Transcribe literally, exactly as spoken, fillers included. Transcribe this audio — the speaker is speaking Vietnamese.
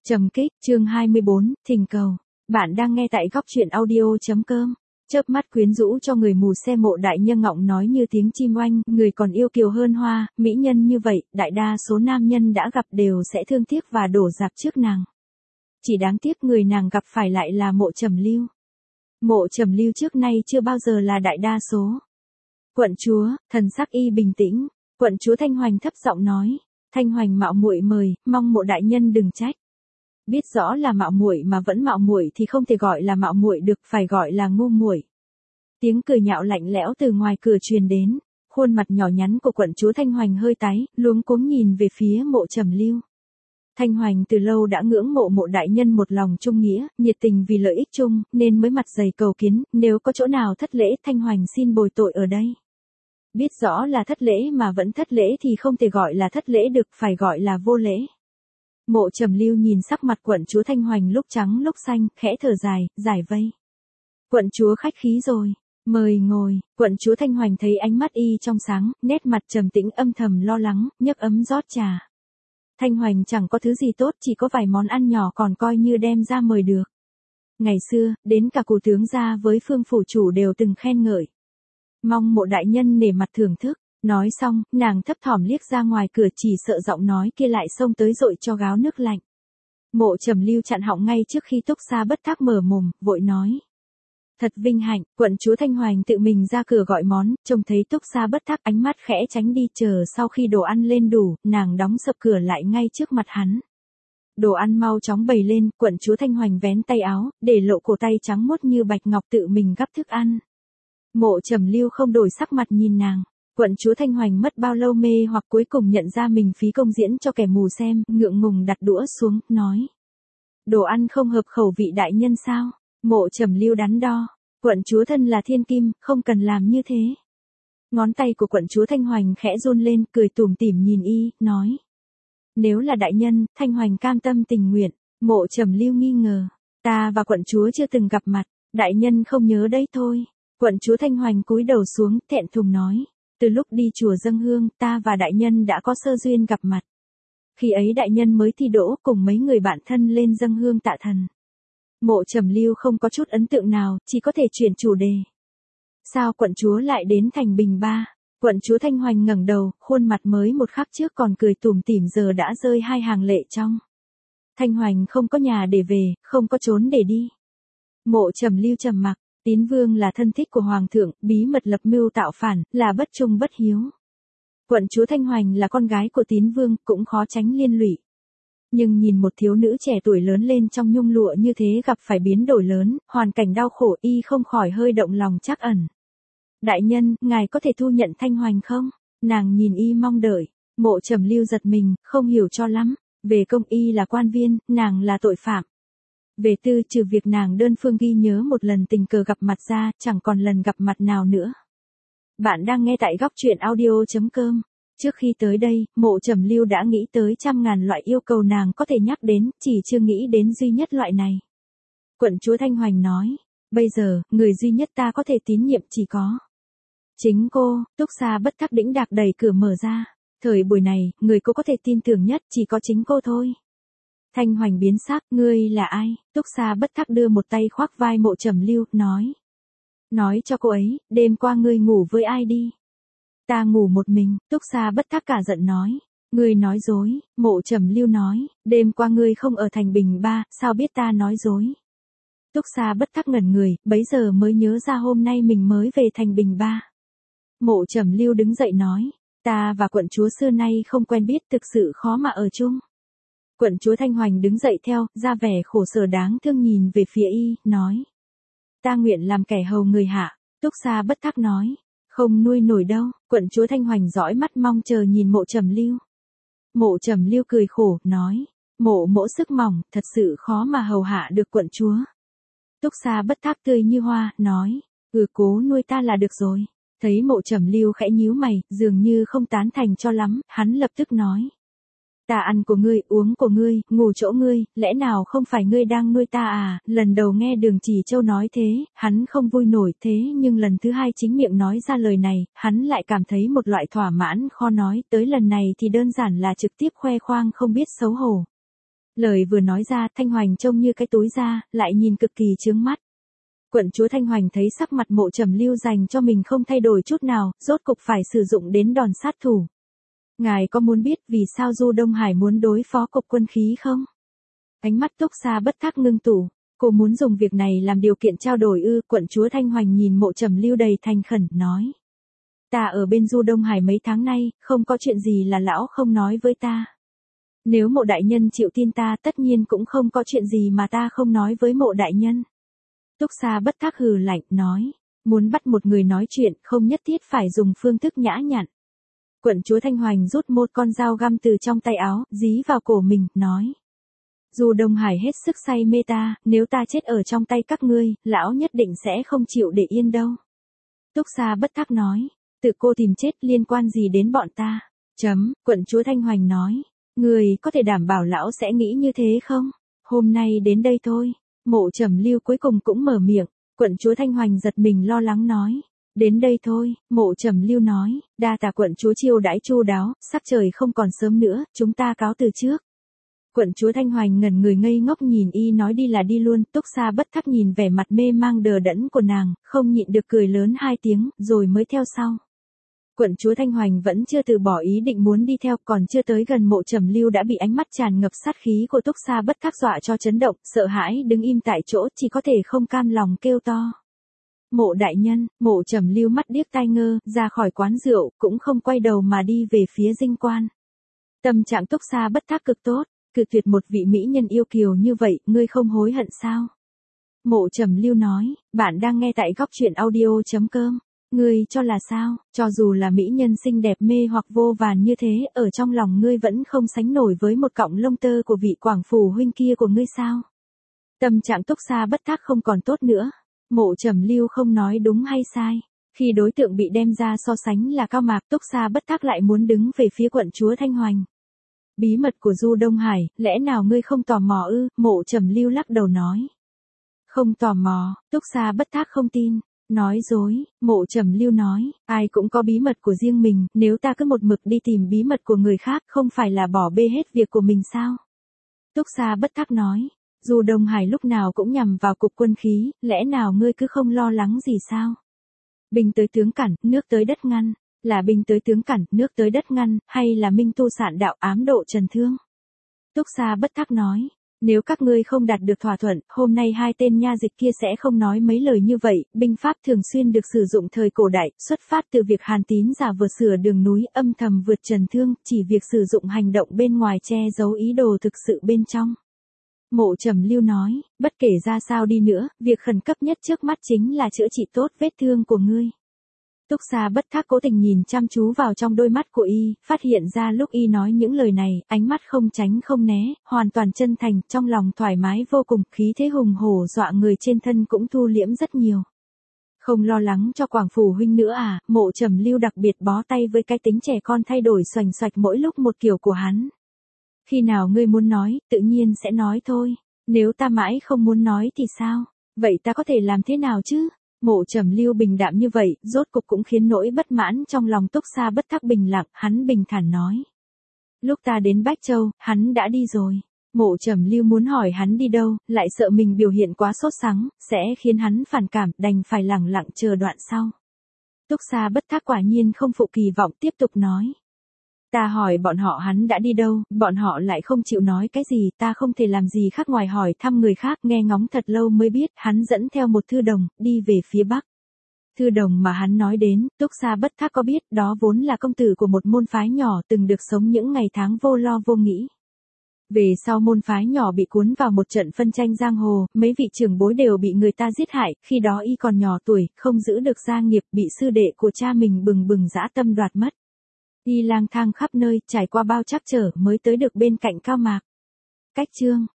Trầm kích, chương hai mươi bốn, thỉnh cầu. Bạn đang nghe tại góc truyện audio.com. Chớp mắt quyến rũ cho người mù xe Mộ Đại Nhân ngọng nói như tiếng chim oanh, người còn yêu kiều hơn hoa, mỹ nhân như vậy, đại đa số nam nhân đã gặp đều sẽ thương tiếc và đổ dạp trước nàng. Chỉ đáng tiếc người nàng gặp phải lại là Mộ Trầm Lưu. Mộ Trầm Lưu trước nay chưa bao giờ là đại đa số. Quận chúa, thần sắc y bình tĩnh, quận chúa Thanh Hoành thấp giọng nói, Thanh Hoành mạo muội mời, mong Mộ đại nhân đừng trách. Biết rõ là mạo muội mà vẫn mạo muội thì không thể gọi là mạo muội được, phải gọi là ngu muội. Tiếng cười nhạo lạnh lẽo từ ngoài cửa truyền đến, khuôn mặt nhỏ nhắn của quận chúa Thanh Hoành hơi tái, luống cuống nhìn về phía Mộ Trầm Lưu. Thanh Hoành từ lâu đã ngưỡng mộ Mộ đại nhân một lòng trung nghĩa, nhiệt tình vì lợi ích chung, nên mới mặt dày cầu kiến, nếu có chỗ nào thất lễ Thanh Hoành xin bồi tội ở đây. Biết rõ là thất lễ mà vẫn thất lễ thì không thể gọi là thất lễ được, phải gọi là vô lễ. Mộ Trầm Lưu nhìn sắc mặt quận chúa Thanh Hoành lúc trắng lúc xanh, khẽ thở dài, giải vây. Quận chúa khách khí rồi, mời ngồi. Quận chúa Thanh Hoành thấy ánh mắt y trong sáng, nét mặt trầm tĩnh âm thầm lo lắng, nhấc ấm rót trà. Thanh Hoành chẳng có thứ gì tốt, chỉ có vài món ăn nhỏ còn coi như đem ra mời được. Ngày xưa, đến cả cụ tướng gia với Phương phủ chủ đều từng khen ngợi. Mong Mộ đại nhân nể mặt thưởng thức. Nói xong, nàng thấp thỏm liếc ra ngoài cửa, chỉ sợ giọng nói kia lại xông tới dội cho gáo nước lạnh. Mộ Trầm Lưu chặn họng ngay trước khi Túc Sa Bất Thác mở mồm, vội nói. Thật vinh hạnh, quận chúa Thanh Hoành tự mình ra cửa gọi món, trông thấy Túc Sa Bất Thác ánh mắt khẽ tránh đi, chờ sau khi đồ ăn lên đủ, nàng đóng sập cửa lại ngay trước mặt hắn. Đồ ăn mau chóng bày lên, quận chúa Thanh Hoành vén tay áo, để lộ cổ tay trắng muốt như bạch ngọc tự mình gắp thức ăn. Mộ Trầm Lưu không đổi sắc mặt nhìn nàng. Quận chúa Thanh Hoành mất bao lâu mê hoặc cuối cùng nhận ra mình phí công diễn cho kẻ mù xem, ngượng ngùng đặt đũa xuống, nói. Đồ ăn không hợp khẩu vị đại nhân sao? Mộ Trầm Lưu đắn đo. Quận chúa thân là thiên kim, không cần làm như thế. Ngón tay của quận chúa Thanh Hoành khẽ run lên, cười tủm tỉm nhìn y, nói. Nếu là đại nhân, Thanh Hoành cam tâm tình nguyện. Mộ Trầm Lưu nghi ngờ. Ta và quận chúa chưa từng gặp mặt, đại nhân không nhớ đấy thôi. Quận chúa Thanh Hoành cúi đầu xuống, thẹn thùng nói. Từ lúc đi chùa dâng hương, ta và đại nhân đã có sơ duyên gặp mặt. Khi ấy đại nhân mới thi đỗ cùng mấy người bạn thân lên dâng hương tạ thần. Mộ Trầm Lưu không có chút ấn tượng nào, chỉ có thể chuyển chủ đề. Sao quận chúa lại đến thành Bình Ba? Quận chúa Thanh Hoành ngẩng đầu, khuôn mặt mới một khắc trước còn cười tủm tỉm giờ đã rơi hai hàng lệ trong. Thanh Hoành không có nhà để về, không có trốn để đi. Mộ Trầm Lưu trầm mặc. Tín Vương là thân thích của Hoàng thượng, bí mật lập mưu tạo phản, là bất trung bất hiếu. Quận chúa Thanh Hoành là con gái của Tín Vương, cũng khó tránh liên lụy. Nhưng nhìn một thiếu nữ trẻ tuổi lớn lên trong nhung lụa như thế gặp phải biến đổi lớn, hoàn cảnh đau khổ, y không khỏi hơi động lòng trắc ẩn. Đại nhân, ngài có thể thu nhận Thanh Hoành không? Nàng nhìn y mong đợi. Mộ Trầm Lưu giật mình, không hiểu cho lắm. Về công y là quan viên, nàng là tội phạm. Về tư, trừ việc nàng đơn phương ghi nhớ một lần tình cờ gặp mặt ra, chẳng còn lần gặp mặt nào nữa. Bạn đang nghe tại góc truyện audio.com. Trước khi tới đây, Mộ Trầm Lưu đã nghĩ tới trăm ngàn loại yêu cầu nàng có thể nhắc đến, chỉ chưa nghĩ đến duy nhất loại này. Quận chúa Thanh Hoành nói, bây giờ, người duy nhất ta có thể tín nhiệm chỉ có. Chính cô. Túc Sa Bất Thác đĩnh đạc đẩy cửa mở ra. Thời buổi này, người cô có thể tin tưởng nhất chỉ có chính cô thôi. Thanh Hoành biến sắc, ngươi là ai? Túc Sa Bất Thác đưa một tay khoác vai Mộ Trầm Lưu, nói. Nói cho cô ấy, đêm qua ngươi ngủ với ai đi? Ta ngủ một mình. Túc Sa Bất Thác cả giận nói. Ngươi nói dối. Mộ Trầm Lưu nói, đêm qua ngươi không ở thành Bình Ba, sao biết ta nói dối? Túc Sa Bất Thác ngẩn người, bấy giờ mới nhớ ra hôm nay mình mới về thành Bình Ba. Mộ Trầm Lưu đứng dậy nói, ta và quận chúa xưa nay không quen biết, thực sự khó mà ở chung. Quận chúa Thanh Hoành đứng dậy theo, ra vẻ khổ sở đáng thương nhìn về phía y, nói. Ta nguyện làm kẻ hầu người hạ. Túc Sa Bất Thác nói. Không nuôi nổi đâu. Quận chúa Thanh Hoành dõi mắt mong chờ nhìn Mộ Trầm Lưu. Mộ Trầm Lưu cười khổ, nói. Mộ mỗ sức mỏng, thật sự khó mà hầu hạ được quận chúa. Túc Sa Bất Thác tươi như hoa, nói. Ừ, cố nuôi ta là được rồi. Thấy Mộ Trầm Lưu khẽ nhíu mày, dường như không tán thành cho lắm, hắn lập tức nói. Ta ăn của ngươi, uống của ngươi, ngủ chỗ ngươi, lẽ nào không phải ngươi đang nuôi ta à? Lần đầu nghe Đường Chỉ Châu nói thế, hắn không vui nổi, thế nhưng lần thứ hai chính miệng nói ra lời này, hắn lại cảm thấy một loại thỏa mãn khó nói, tới lần này thì đơn giản là trực tiếp khoe khoang không biết xấu hổ. Lời vừa nói ra, Thanh Hoành trông như cái túi da, lại nhìn cực kỳ chướng mắt. Quận chúa Thanh Hoành thấy sắc mặt Mộ Trầm Lưu dành cho mình không thay đổi chút nào, rốt cục phải sử dụng đến đòn sát thủ. Ngài có muốn biết vì sao Du Đông Hải muốn đối phó cục quân khí không? Ánh mắt Túc Sa bất thắc ngưng tụ. Cô muốn dùng việc này làm điều kiện trao đổi ư? Quận chúa Thanh Hoành nhìn Mộ Trầm Lưu đầy thành khẩn, nói. Ta ở bên Du Đông Hải mấy tháng nay, không có chuyện gì là lão không nói với ta. Nếu Mộ đại nhân chịu tin ta, tất nhiên cũng không có chuyện gì mà ta không nói với Mộ đại nhân. Túc Sa bất thắc hừ lạnh, nói. Muốn bắt một người nói chuyện, không nhất thiết phải dùng phương thức nhã nhặn. Quận chúa Thanh Hoành rút một con dao găm từ trong tay áo, dí vào cổ mình, nói. Du Đông Hải hết sức say mê ta, nếu ta chết ở trong tay các ngươi, lão nhất định sẽ không chịu để yên đâu. Túc Sa bất thắc nói. Tự cô tìm chết liên quan gì đến bọn ta? Chấm, quận chúa Thanh Hoành nói. Người có thể đảm bảo lão sẽ nghĩ như thế không? Hôm nay đến đây thôi. Mộ Trầm Lưu cuối cùng cũng mở miệng. Quận chúa Thanh Hoành giật mình lo lắng nói. Đến đây thôi, Mộ Trầm Lưu nói. Đa tạ quận chúa chiêu đãi chu đáo, sắc trời không còn sớm nữa, chúng ta cáo từ trước. Quận chúa Thanh Hoành ngẩn người ngây ngốc nhìn y nói đi là đi luôn. Túc Sa bất thắc nhìn vẻ mặt mê mang đờ đẫn của nàng, không nhịn được cười lớn hai tiếng, rồi mới theo sau. Quận chúa Thanh Hoành vẫn chưa từ bỏ ý định muốn đi theo, còn chưa tới gần Mộ Trầm Lưu đã bị ánh mắt tràn ngập sát khí của Túc Sa bất thắc dọa cho chấn động, sợ hãi đứng im tại chỗ, chỉ có thể không cam lòng kêu to. Mộ đại nhân. Mộ Trầm Lưu mắt điếc tai ngơ, ra khỏi quán rượu, cũng không quay đầu mà đi về phía dinh quan. Tâm trạng Túc Sa bất thắc cực tốt, cự tuyệt một vị mỹ nhân yêu kiều như vậy, ngươi không hối hận sao? Mộ Trầm Lưu nói, bạn đang nghe tại góc truyện audio chấm com. Ngươi cho là sao, cho dù là mỹ nhân xinh đẹp mê hoặc vô vàn như thế, ở trong lòng ngươi vẫn không sánh nổi với một cọng lông tơ của vị Quảng Phủ huynh kia của ngươi sao? Tâm trạng Túc Sa bất thắc không còn tốt nữa. Mộ Trầm Lưu không nói đúng hay sai. Khi đối tượng bị đem ra so sánh là Cao Mạc, Túc Sa bất thắc lại muốn đứng về phía quận chúa Thanh Hoành. Bí mật của Du Đông Hải, lẽ nào ngươi không tò mò ư? Mộ Trầm Lưu lắc đầu nói. Không tò mò. Túc Sa bất thắc không tin. Nói dối. Mộ Trầm Lưu nói, ai cũng có bí mật của riêng mình, nếu ta cứ một mực đi tìm bí mật của người khác, không phải là bỏ bê hết việc của mình sao? Túc Sa bất thắc nói, Du Đông Hải lúc nào cũng nhằm vào cục quân khí, lẽ nào ngươi cứ không lo lắng gì sao? Binh tới tướng cản, nước tới đất ngăn, là binh tới tướng cản, nước tới đất ngăn, hay là minh tu sạn đạo ám độ trần thương? Túc Sa bất thắc nói, nếu các ngươi không đạt được thỏa thuận, hôm nay hai tên nha dịch kia sẽ không nói mấy lời như vậy. Binh pháp thường xuyên được sử dụng thời cổ đại, xuất phát từ việc Hàn Tín giả vờ sửa đường núi, âm thầm vượt trần thương, chỉ việc sử dụng hành động bên ngoài che giấu ý đồ thực sự bên trong. Mộ Trầm Lưu nói, bất kể ra sao đi nữa, việc khẩn cấp nhất trước mắt chính là chữa trị tốt vết thương của ngươi. Túc Sa bất thắc cố tình nhìn chăm chú vào trong đôi mắt của y, phát hiện ra lúc y nói những lời này, ánh mắt không tránh không né, hoàn toàn chân thành, trong lòng thoải mái vô cùng, khí thế hùng hổ dọa người trên thân cũng thu liễm rất nhiều. Không lo lắng cho Quảng Phủ huynh nữa à? Mộ Trầm Lưu đặc biệt bó tay với cái tính trẻ con thay đổi xoành xoạch mỗi lúc một kiểu của hắn. Khi nào ngươi muốn nói, tự nhiên sẽ nói thôi. Nếu ta mãi không muốn nói thì sao? Vậy ta có thể làm thế nào chứ? Mộ Trầm Lưu bình đạm như vậy, rốt cục cũng khiến nỗi bất mãn trong lòng Túc Sa bất thắc bình lặng, hắn bình thản nói. Lúc ta đến Bách Châu, hắn đã đi rồi. Mộ Trầm Lưu muốn hỏi hắn đi đâu, lại sợ mình biểu hiện quá sốt sắng, sẽ khiến hắn phản cảm, đành phải lẳng lặng chờ đoạn sau. Túc Sa bất thắc quả nhiên không phụ kỳ vọng, tiếp tục nói. Ta hỏi bọn họ hắn đã đi đâu, bọn họ lại không chịu nói cái gì, ta không thể làm gì khác ngoài hỏi thăm người khác, nghe ngóng thật lâu mới biết, hắn dẫn theo một thư đồng, đi về phía Bắc. Thư đồng mà hắn nói đến, Túc Sa bất thắc có biết, đó vốn là công tử của một môn phái nhỏ từng được sống những ngày tháng vô lo vô nghĩ. Về sau môn phái nhỏ bị cuốn vào một trận phân tranh giang hồ, mấy vị trưởng bối đều bị người ta giết hại, khi đó y còn nhỏ tuổi, không giữ được gia nghiệp, bị sư đệ của cha mình bừng bừng dã tâm đoạt mất. Y lang thang khắp nơi, trải qua bao trắc trở mới tới được bên cạnh Cao Mạc. Cách chương